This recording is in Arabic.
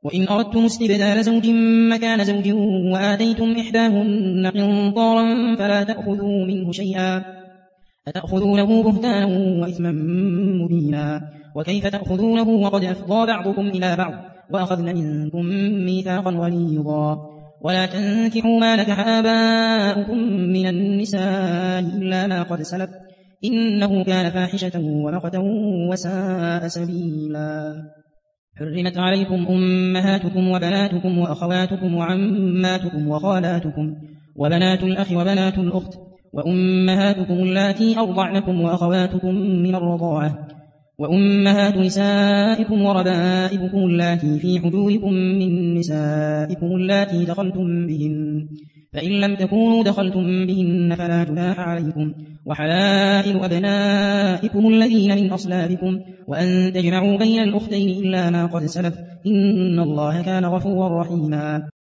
وإن أردتم استبدال زوج مكان زوج وآتيتم إحداهن قنطارا فلا تأخذوا منه شيئا أتأخذونه بهتانا وإثما مبينا وكيف تأخذونه وقد أفضى بعضكم إلى بعض وأخذن منكم ميثاقا غليظا ولا تنكحوا ما نكح آباؤكم من النساء إلا ما قد سلف إنه كان فاحشة ومقتا وساء سبيلا حرمت عليكم أمهاتكم وبناتكم وأخواتكم وعماتكم وخالاتكم وبنات الأخ وبنات الأخت وأمهاتكم اللاتي أرضعنكم وأخواتكم من الرضاعة وأمهات نسائكم وربائبكم اللاتي في حجوركم من نسائكم اللاتي دخلتم بهن فإن لم تكونوا دخلتم بهن فلا جناح عليكم وحلائل أبنائكم الذين من أصلابكم وأن تجمعوا بين الأختين إلا ما قد سلف إن الله كان غفورا رحيما